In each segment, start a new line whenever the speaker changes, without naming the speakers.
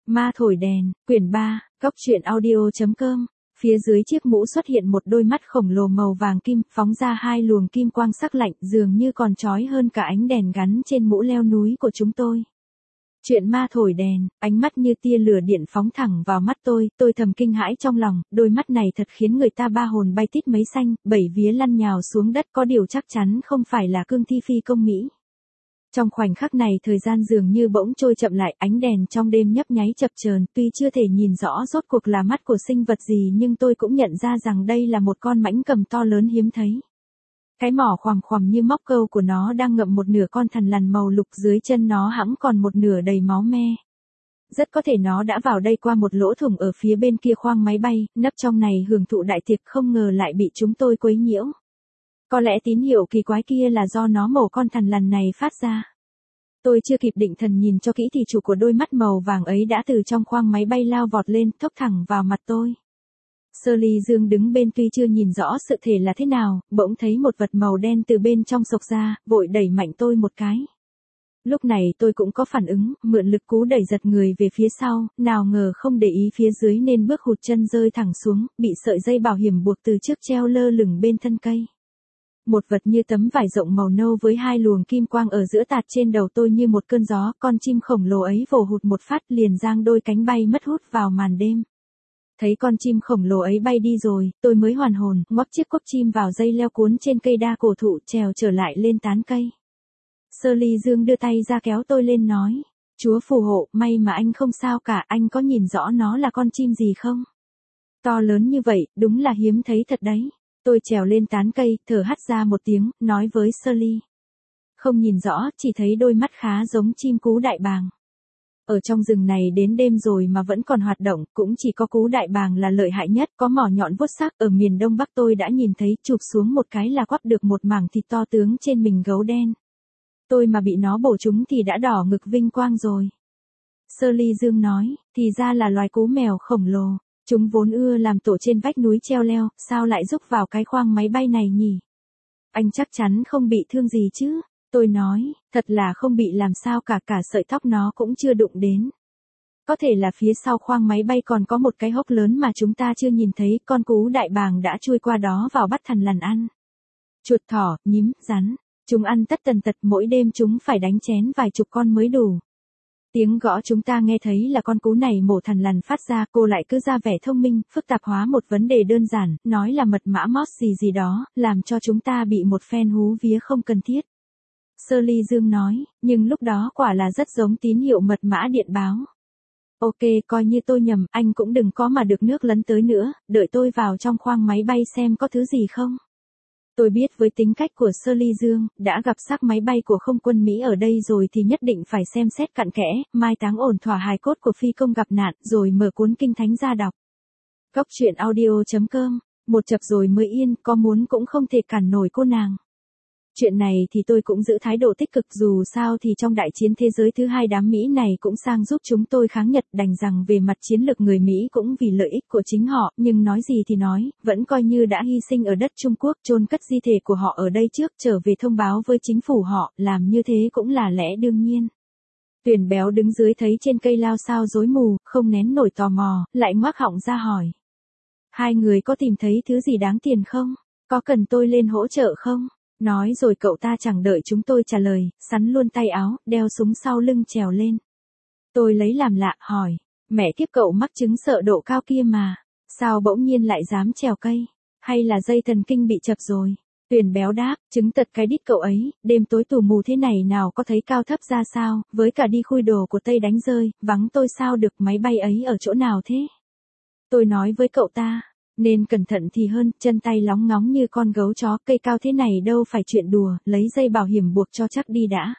Ma thổi đèn, quyển 3, góc truyện audio.com. Phía dưới chiếc mũ xuất hiện một đôi mắt khổng lồ màu vàng kim, phóng ra hai luồng kim quang sắc lạnh, dường như còn chói hơn cả ánh đèn gắn trên mũ leo núi của chúng tôi. Chuyện ma thổi đèn, ánh mắt như tia lửa điện phóng thẳng vào mắt tôi thầm kinh hãi trong lòng, đôi mắt này thật khiến người ta ba hồn bay tít mấy xanh, bảy vía lăn nhào xuống đất, có điều chắc chắn không phải là cương thi phi công Mỹ. Trong khoảnh khắc này thời gian dường như bỗng trôi chậm lại, ánh đèn trong đêm nhấp nháy chập chờn, tuy chưa thể nhìn rõ rốt cuộc là mắt của sinh vật gì nhưng tôi cũng nhận ra rằng đây là một con mãnh cầm to lớn hiếm thấy. Cái mỏ khoằm khoằm như móc câu của nó đang ngậm một nửa con thằn lằn màu lục, dưới chân nó hẵng còn một nửa đầy máu me. Rất có thể nó đã vào đây qua một lỗ thủng ở phía bên kia khoang máy bay, nấp trong này hưởng thụ đại tiệc, không ngờ lại bị chúng tôi quấy nhiễu. Có lẽ tín hiệu kỳ quái kia là do nó mổ con thằn lằn này phát ra. Tôi chưa kịp định thần nhìn cho kỹ thì chủ của đôi mắt màu vàng ấy đã từ trong khoang máy bay lao vọt lên, thốc thẳng vào mặt tôi. Shirley Dương đứng bên tuy chưa nhìn rõ sự thể là thế nào, bỗng thấy một vật màu đen từ bên trong xộc ra, vội đẩy mạnh tôi một cái. Lúc này tôi cũng có phản ứng, mượn lực cú đẩy giật người về phía sau, nào ngờ không để ý phía dưới nên bước hụt chân rơi thẳng xuống, bị sợi dây bảo hiểm buộc từ trước treo lơ lửng bên thân cây. Một vật như tấm vải rộng màu nâu với hai luồng kim quang ở giữa tạt trên đầu tôi như một cơn gió, con chim khổng lồ ấy vồ hụt một phát liền giang đôi cánh bay mất hút vào màn đêm. Thấy con chim khổng lồ ấy bay đi rồi, tôi mới hoàn hồn, ngoắc chiếc cốc chim vào dây leo cuốn trên cây đa cổ thụ, trèo trở lại lên tán cây. Shirley Dương đưa tay ra kéo tôi lên nói, Chúa phù hộ, may mà anh không sao cả, anh có nhìn rõ nó là con chim gì không? To lớn như vậy, đúng là hiếm thấy thật đấy. Tôi trèo lên tán cây, thở hắt ra một tiếng, nói với Shirley. Không nhìn rõ, chỉ thấy đôi mắt khá giống chim cú đại bàng. Ở trong rừng này đến đêm rồi mà vẫn còn hoạt động, cũng chỉ có cú đại bàng là lợi hại nhất, có mỏ nhọn vuốt sắc. Ở miền Đông Bắc tôi đã nhìn thấy, chụp xuống một cái là quắp được một mảng thịt to tướng trên mình gấu đen. Tôi mà bị nó bổ trúng thì đã đỏ ngực vinh quang rồi. Shirley Dương nói, thì ra là loài cú mèo khổng lồ. Chúng vốn ưa làm tổ trên vách núi treo leo, sao lại rúc vào cái khoang máy bay này nhỉ? Anh chắc chắn không bị thương gì chứ? Tôi nói, thật là không bị làm sao cả sợi tóc nó cũng chưa đụng đến. Có thể là phía sau khoang máy bay còn có một cái hốc lớn mà chúng ta chưa nhìn thấy, con cú đại bàng đã chui qua đó vào bắt thằn lằn ăn. Chuột thỏ, nhím, rắn, chúng ăn tất tần tật, mỗi đêm chúng phải đánh chén vài chục con mới đủ. Tiếng gõ chúng ta nghe thấy là con cú này mổ thằn lằn phát ra, cô lại cứ ra vẻ thông minh, phức tạp hóa một vấn đề đơn giản, nói là mật mã Morse gì đó, làm cho chúng ta bị một phen hú vía không cần thiết. Shirley Dương nói, nhưng lúc đó quả là rất giống tín hiệu mật mã điện báo. Ok, coi như tôi nhầm, anh cũng đừng có mà được nước lấn tới nữa, đợi tôi vào trong khoang máy bay xem có thứ gì không. Tôi biết với tính cách của Shirley Dương, đã gặp xác máy bay của không quân Mỹ ở đây rồi thì nhất định phải xem xét cặn kẽ, mai táng ổn thỏa hài cốt của phi công gặp nạn, rồi mở cuốn kinh thánh ra đọc. Góc truyện audio.com, một chập rồi mới yên, có muốn cũng không thể cản nổi cô nàng. Chuyện này thì tôi cũng giữ thái độ tích cực, dù sao thì trong đại chiến thế giới thứ hai đám Mỹ này cũng sang giúp chúng tôi kháng Nhật, đành rằng về mặt chiến lược người Mỹ cũng vì lợi ích của chính họ, nhưng nói gì thì nói, vẫn coi như đã hy sinh ở đất Trung Quốc, chôn cất di thể của họ ở đây trước, trở về thông báo với chính phủ họ, làm như thế cũng là lẽ đương nhiên. Tuyền béo đứng dưới thấy trên cây lao sao rối mù, không nén nổi tò mò, lại ngoác họng ra hỏi. Hai người có tìm thấy thứ gì đáng tiền không? Có cần tôi lên hỗ trợ không? Nói rồi cậu ta chẳng đợi chúng tôi trả lời, sắn luôn tay áo, đeo súng sau lưng trèo lên. Tôi lấy làm lạ, hỏi, mẹ kiếp cậu mắc chứng sợ độ cao kia mà, sao bỗng nhiên lại dám trèo cây, hay là dây thần kinh bị chập rồi? Tuyền béo đáp, chứng tật cái đít cậu ấy, đêm tối tù mù thế này nào có thấy cao thấp ra sao, với cả đi khui đồ của Tây đánh rơi, vắng tôi sao được, máy bay ấy ở chỗ nào thế? Tôi nói với cậu ta. Nên cẩn thận thì hơn, chân tay lóng ngóng như con gấu chó, cây cao thế này đâu phải chuyện đùa, lấy dây bảo hiểm buộc cho chắc đi đã.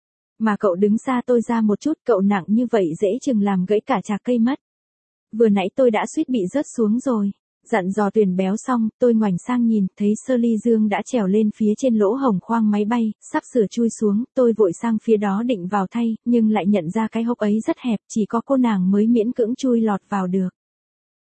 Mà cậu đứng xa tôi ra một chút, cậu nặng như vậy dễ chừng làm gãy cả chạc cây mất. Vừa nãy tôi đã suýt bị rớt xuống rồi. Dặn dò Tuyền béo xong, tôi ngoảnh sang nhìn, thấy Shirley Dương đã trèo lên phía trên lỗ hổng khoang máy bay, sắp sửa chui xuống, tôi vội sang phía đó định vào thay, nhưng lại nhận ra cái hốc ấy rất hẹp, chỉ có cô nàng mới miễn cưỡng chui lọt vào được.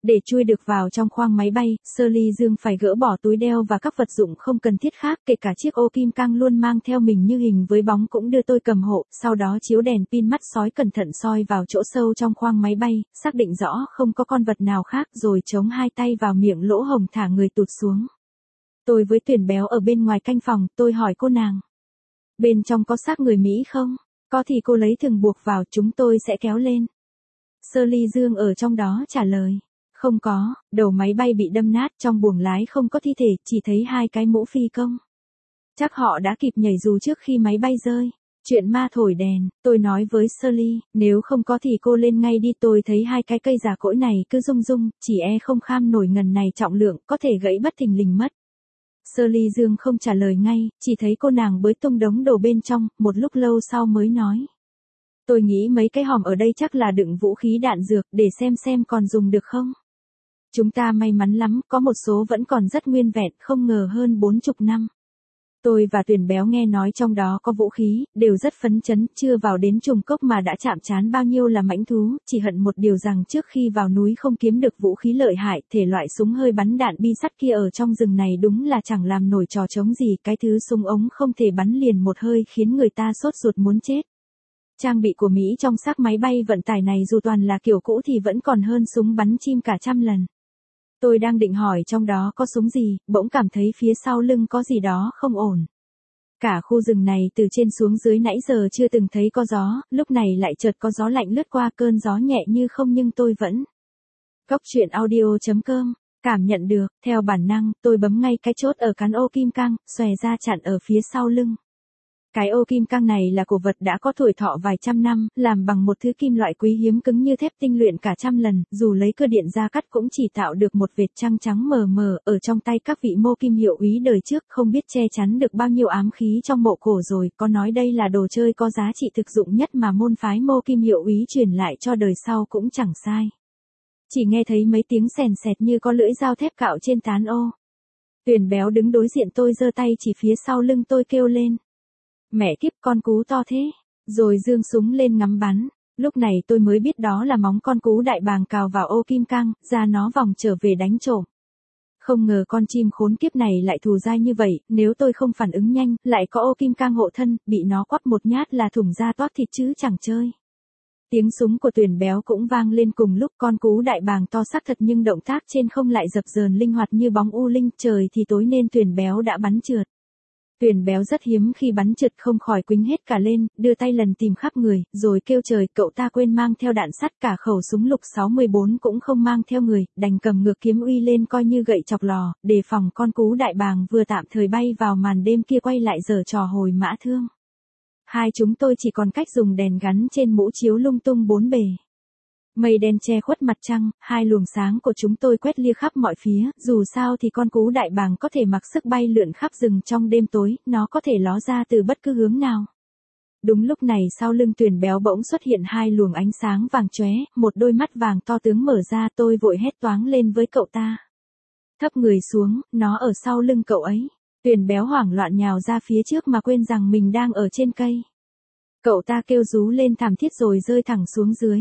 Để chui được vào trong khoang máy bay, Shirley Dương phải gỡ bỏ túi đeo và các vật dụng không cần thiết khác, kể cả chiếc ô kim cang luôn mang theo mình như hình với bóng cũng đưa tôi cầm hộ, sau đó chiếu đèn pin mắt sói cẩn thận soi vào chỗ sâu trong khoang máy bay, xác định rõ không có con vật nào khác rồi chống hai tay vào miệng lỗ hổng thả người tụt xuống. Tôi với Tuyền Béo ở bên ngoài canh phòng, tôi hỏi cô nàng. Bên trong có xác người Mỹ không? Có thì cô lấy thừng buộc vào, chúng tôi sẽ kéo lên. Shirley Dương ở trong đó trả lời. Không có, đầu máy bay bị đâm nát, trong buồng lái không có thi thể, chỉ thấy hai cái mũ phi công. Chắc họ đã kịp nhảy dù trước khi máy bay rơi. Chuyện ma thổi đèn, tôi nói với Shirley, nếu không có thì cô lên ngay đi, tôi thấy hai cái cây già cỗi này cứ rung rung, chỉ không kham nổi ngần này trọng lượng, có thể gãy bất thình lình mất. Shirley Dương không trả lời ngay, chỉ thấy cô nàng bới tung đống đồ bên trong, một lúc lâu sau mới nói. Tôi nghĩ mấy cái hòm ở đây chắc là đựng vũ khí đạn dược, để xem còn dùng được không. Chúng ta may mắn lắm, có một số vẫn còn rất nguyên vẹn, không ngờ hơn 40 năm. Tôi và Tuyền Béo nghe nói trong đó có vũ khí, đều rất phấn chấn, chưa vào đến trùng cốc mà đã chạm trán bao nhiêu là mãnh thú, chỉ hận một điều rằng trước khi vào núi không kiếm được vũ khí lợi hại, thể loại súng hơi bắn đạn bi sắt kia ở trong rừng này đúng là chẳng làm nổi trò trống gì, cái thứ súng ống không thể bắn liền một hơi khiến người ta sốt ruột muốn chết. Trang bị của Mỹ trong xác máy bay vận tải này dù toàn là kiểu cũ thì vẫn còn hơn súng bắn chim cả trăm lần. Tôi đang định hỏi trong đó có súng gì, bỗng cảm thấy phía sau lưng có gì đó không ổn. Cả khu rừng này từ trên xuống dưới nãy giờ chưa từng thấy có gió, lúc này lại chợt có gió lạnh lướt qua, cơn gió nhẹ như không nhưng tôi vẫn. Góc truyện audio.com, cảm nhận được, theo bản năng, tôi bấm ngay cái chốt ở cán ô kim cang, xòe ra chặn ở phía sau lưng. Cái ô kim cang này là cổ vật đã có tuổi thọ vài trăm năm, làm bằng một thứ kim loại quý hiếm cứng như thép tinh luyện cả trăm lần, dù lấy cơ điện ra cắt cũng chỉ tạo được một vệt trăng trắng mờ mờ, ở trong tay các vị mô kim hiệu úy đời trước không biết che chắn được bao nhiêu ám khí trong mộ cổ rồi, có nói đây là đồ chơi có giá trị thực dụng nhất mà môn phái mô kim hiệu úy truyền lại cho đời sau cũng chẳng sai. Chỉ nghe thấy mấy tiếng sèn sẹt như có lưỡi dao thép cạo trên tán ô. Tuyền Béo đứng đối diện tôi giơ tay chỉ phía sau lưng tôi kêu lên. Mẹ kiếp, con cú to thế, rồi giương súng lên ngắm bắn. Lúc này tôi mới biết đó là móng con cú đại bàng cào vào ô kim cang, ra nó vòng trở về đánh trộm. Không ngờ con chim khốn kiếp này lại thù dai như vậy, nếu tôi không phản ứng nhanh, lại có ô kim cang hộ thân, bị nó quắp một nhát là thủng ra toác thịt chứ chẳng chơi. Tiếng súng của Tuyền Béo cũng vang lên cùng lúc, con cú đại bàng to xác thật nhưng động tác trên không lại dập dờn linh hoạt như bóng u linh, trời thì tối nên Tuyền Béo đã bắn trượt. Tuyền Béo rất hiếm khi bắn trượt không khỏi quĩnh hết cả lên, đưa tay lần tìm khắp người, rồi kêu trời, cậu ta quên mang theo đạn sắt, cả khẩu súng lục 614 cũng không mang theo người, đành cầm ngược kiếm uy lên coi như gậy chọc lò, đề phòng con cú đại bàng vừa tạm thời bay vào màn đêm kia quay lại giở trò hồi mã thương. Hai chúng tôi chỉ còn cách dùng đèn gắn trên mũ chiếu lung tung bốn bề. Mây đen che khuất mặt trăng, hai luồng sáng của chúng tôi quét lia khắp mọi phía, dù sao thì con cú đại bàng có thể mặc sức bay lượn khắp rừng trong đêm tối, nó có thể ló ra từ bất cứ hướng nào. Đúng lúc này sau lưng Tuyền Béo bỗng xuất hiện hai luồng ánh sáng vàng chóe, một đôi mắt vàng to tướng mở ra, tôi vội hét toáng lên với cậu ta. Thấp người xuống, nó ở sau lưng cậu ấy. Tuyền Béo hoảng loạn nhào ra phía trước mà quên rằng mình đang ở trên cây. Cậu ta kêu rú lên thảm thiết rồi rơi thẳng xuống dưới.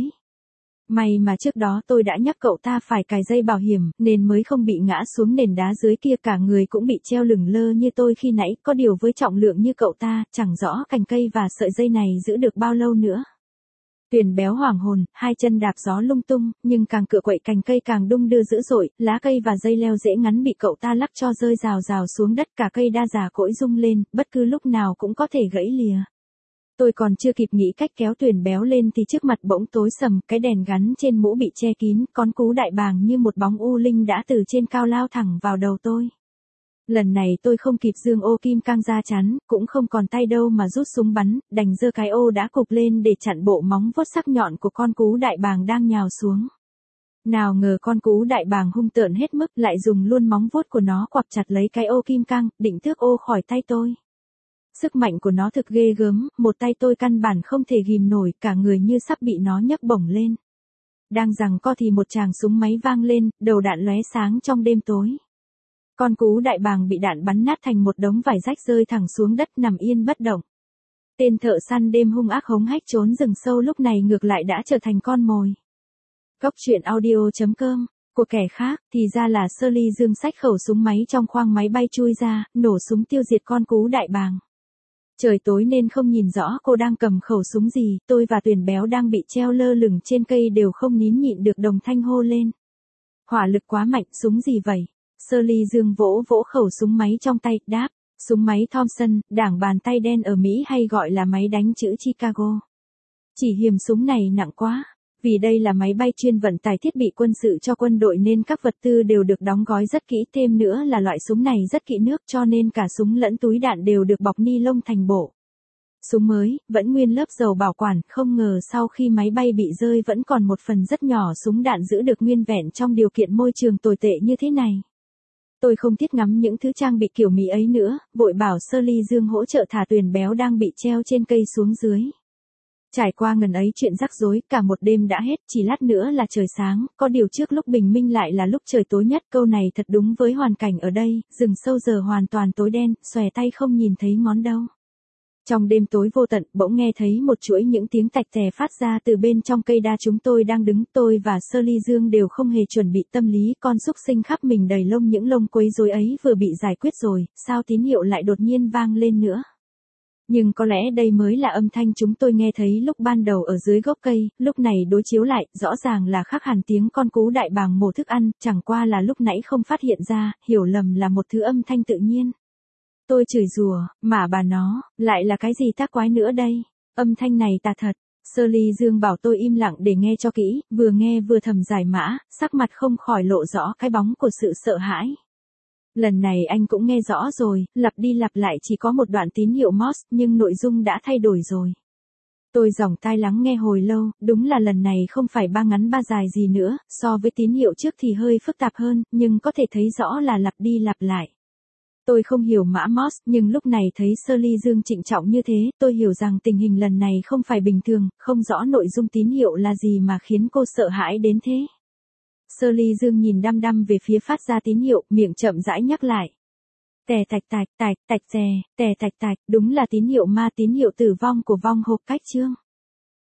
May mà trước đó tôi đã nhắc cậu ta phải cài dây bảo hiểm, nên mới không bị ngã xuống nền đá dưới kia, cả người cũng bị treo lửng lơ như tôi khi nãy, có điều với trọng lượng như cậu ta, chẳng rõ cành cây và sợi dây này giữ được bao lâu nữa. Tuyền Béo hoảng hồn, hai chân đạp gió lung tung, nhưng càng cựa quậy cành cây càng đung đưa dữ dội, lá cây và dây leo dễ ngắn bị cậu ta lắc cho rơi rào rào xuống đất, cả cây đa già cỗi rung lên, bất cứ lúc nào cũng có thể gãy lìa. Tôi còn chưa kịp nghĩ cách kéo Tuyền Béo lên thì trước mặt bỗng tối sầm, cái đèn gắn trên mũ bị che kín, con cú đại bàng như một bóng u linh đã từ trên cao lao thẳng vào đầu tôi. Lần này tôi không kịp giương ô kim cang ra chắn, cũng không còn tay đâu mà rút súng bắn, đành giơ cái ô đã cục lên để chặn bộ móng vuốt sắc nhọn của con cú đại bàng đang nhào xuống. Nào ngờ con cú đại bàng hung tợn hết mức, lại dùng luôn móng vuốt của nó quặp chặt lấy cái ô kim cang, định tước ô khỏi tay tôi. Sức mạnh của nó thực ghê gớm, một tay tôi căn bản không thể ghìm nổi, cả người như sắp bị nó nhấc bổng lên. Đang giằng co thì một tràng súng máy vang lên, đầu đạn lóe sáng trong đêm tối. Con cú đại bàng bị đạn bắn nát thành một đống vải rách rơi thẳng xuống đất nằm yên bất động. Tên thợ săn đêm hung ác hống hách trốn rừng sâu lúc này ngược lại đã trở thành con mồi. Góc truyện audio.com của kẻ khác, thì ra là Shirley Dương xách khẩu súng máy trong khoang máy bay chui ra, nổ súng tiêu diệt con cú đại bàng. Trời tối nên không nhìn rõ cô đang cầm khẩu súng gì, tôi và Tuyền Béo đang bị treo lơ lửng trên cây đều không nín nhịn được đồng thanh hô lên. Hỏa lực quá mạnh, súng gì vậy? Shirley Dương vỗ vỗ khẩu súng máy trong tay, đáp, súng máy Thompson, đảng bàn tay đen ở Mỹ hay gọi là máy đánh chữ Chicago. Chỉ hiềm súng này nặng quá. Vì đây là máy bay chuyên vận tải thiết bị quân sự cho quân đội nên các vật tư đều được đóng gói rất kỹ, thêm nữa là loại súng này rất kỹ nước cho nên cả súng lẫn túi đạn đều được bọc ni lông thành bộ. Súng mới, vẫn nguyên lớp dầu bảo quản, không ngờ sau khi máy bay bị rơi vẫn còn một phần rất nhỏ súng đạn giữ được nguyên vẹn trong điều kiện môi trường tồi tệ như thế này. Tôi không thiết ngắm những thứ trang bị kiểu Mỹ ấy nữa, vội bảo Shirley Dương hỗ trợ thả Tuyền Béo đang bị treo trên cây xuống dưới. Trải qua ngần ấy chuyện rắc rối, cả một đêm đã hết, chỉ lát nữa là trời sáng, có điều trước lúc bình minh lại là lúc trời tối nhất, câu này thật đúng với hoàn cảnh ở đây, rừng sâu giờ hoàn toàn tối đen, xòe tay không nhìn thấy ngón đâu. Trong đêm tối vô tận, bỗng nghe thấy một chuỗi những tiếng tạch tè phát ra từ bên trong cây đa chúng tôi đang đứng, tôi và Shirley Dương đều không hề chuẩn bị tâm lý, con xúc sinh khắp mình đầy lông, những lông quấy rối ấy vừa bị giải quyết rồi, sao tín hiệu lại đột nhiên vang lên nữa. Nhưng có lẽ đây mới là âm thanh chúng tôi nghe thấy lúc ban đầu ở dưới gốc cây, lúc này đối chiếu lại, rõ ràng là khác hẳn tiếng con cú đại bàng mổ thức ăn, chẳng qua là lúc nãy không phát hiện ra, hiểu lầm là một thứ âm thanh tự nhiên. Tôi chửi rủa, mà bà nó, lại là cái gì tác quái nữa đây? Âm thanh này tà thật. Shirley Dương bảo tôi im lặng để nghe cho kỹ, vừa nghe vừa thầm giải mã, sắc mặt không khỏi lộ rõ cái bóng của sự sợ hãi. Lần này anh cũng nghe rõ rồi, lặp đi lặp lại chỉ có một đoạn tín hiệu Morse, nhưng nội dung đã thay đổi rồi. Tôi dòng tai lắng nghe hồi lâu, đúng là lần này không phải ba ngắn ba dài gì nữa, so với tín hiệu trước thì hơi phức tạp hơn, nhưng có thể thấy rõ là lặp đi lặp lại. Tôi không hiểu mã Morse, nhưng lúc này thấy Shirley Dương trịnh trọng như thế, tôi hiểu rằng tình hình lần này không phải bình thường, không rõ nội dung tín hiệu là gì mà khiến cô sợ hãi đến thế. Shirley Dương nhìn đăm đăm về phía phát ra tín hiệu, miệng chậm rãi nhắc lại. Tè tạch tạch, tạch, tạch tè, tè tạch tạch, đúng là tín hiệu ma, tín hiệu tử vong của vong hộp cách chương.